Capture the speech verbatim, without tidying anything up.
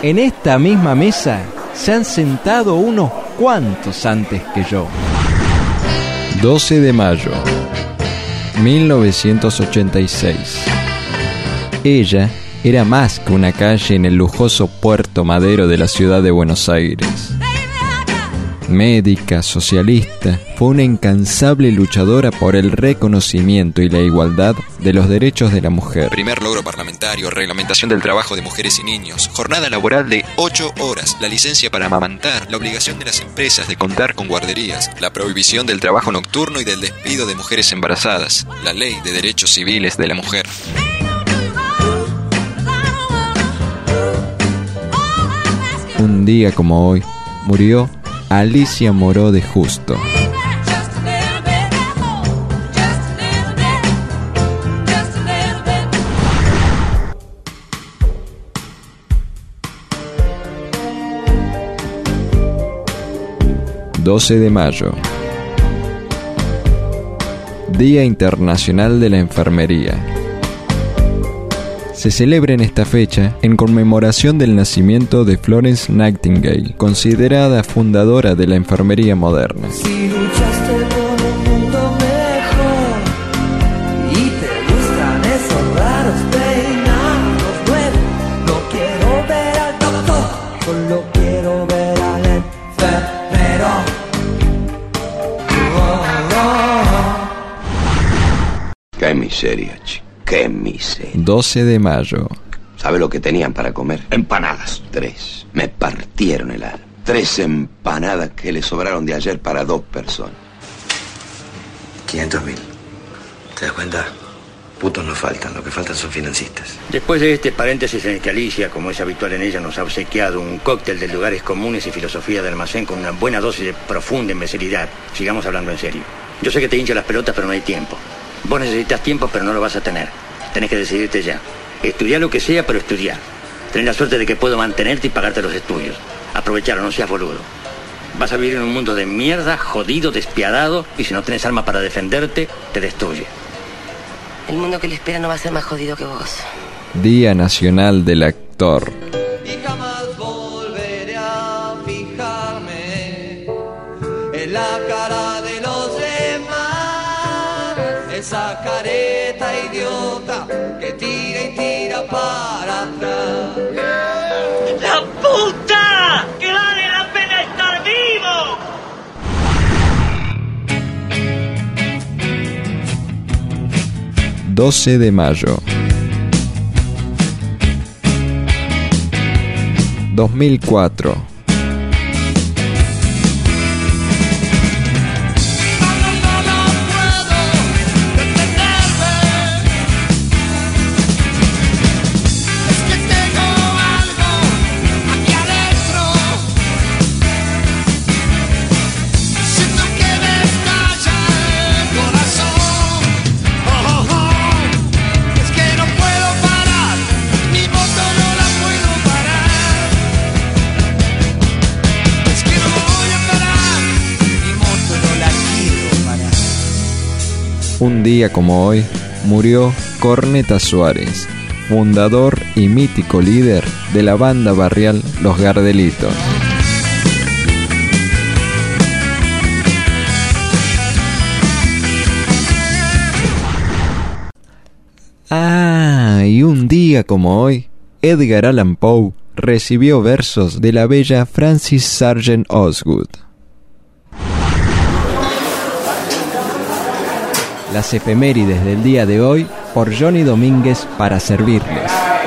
En esta misma mesa se han sentado unos cuantos antes que yo. doce de mayo, mil novecientos ochenta y seis. Ella era más que una calle en el lujoso Puerto Madero de la ciudad de Buenos Aires. Médica, socialista, fue una incansable luchadora por el reconocimiento y la igualdad de los derechos de la mujer. Primer logro parlamentario, reglamentación del trabajo de mujeres y niños, jornada laboral de ocho horas, la licencia para amamantar, la obligación de las empresas de contar con guarderías, la prohibición del trabajo nocturno y del despido de mujeres embarazadas, la ley de derechos civiles de la mujer. Un día como hoy, murió Alicia Moró de Justo. doce de mayo. Día Internacional de la Enfermería. Se celebra en esta fecha en conmemoración del nacimiento de Florence Nightingale, considerada fundadora de la enfermería moderna. Si luchaste por un mundo mejor y te gustan esos raros peinados nuevos, no quiero ver al doctor, solo quiero ver al enfermero. Oh, oh, oh. Qué miseria, chico. ¡Qué miseria! doce de mayo. ¿Sabe lo que tenían para comer? Empanadas. Tres. Me partieron el alma. Tres empanadas que le sobraron de ayer para dos personas. quinientos mil. ¿Te das cuenta? Putos no faltan, lo que faltan son financistas. Después de este paréntesis en el que Alicia, como es habitual en ella, nos ha obsequiado un cóctel de lugares comunes y filosofía de almacén con una buena dosis de profunda imbecilidad, sigamos hablando en serio. Yo sé que te hincha las pelotas, pero no hay tiempo. Vos necesitas tiempo, pero no lo vas a tener. Tenés que decidirte ya. Estudiá lo que sea, pero estudiá. Tenés la suerte de que puedo mantenerte y pagarte los estudios. Aprovechalo, no seas boludo. Vas a vivir en un mundo de mierda, jodido, despiadado, y si no tenés alma para defenderte, te destruye. El mundo que le espera no va a ser más jodido que vos. Día Nacional del Actor. Y jamás volveré a fijarme en la cara de los demás. Esa careta idiota que tira y tira para atrás. ¡La puta! ¡Que vale la pena estar vivo! doce de mayo. dos mil cuatro. Un día como hoy, murió Corneta Suárez, fundador y mítico líder de la banda barrial Los Gardelitos. Ah, y un día como hoy, Edgar Allan Poe recibió versos de la bella Frances Sargent Osgood. Las efemérides del día de hoy por Johnny Domínguez para servirles.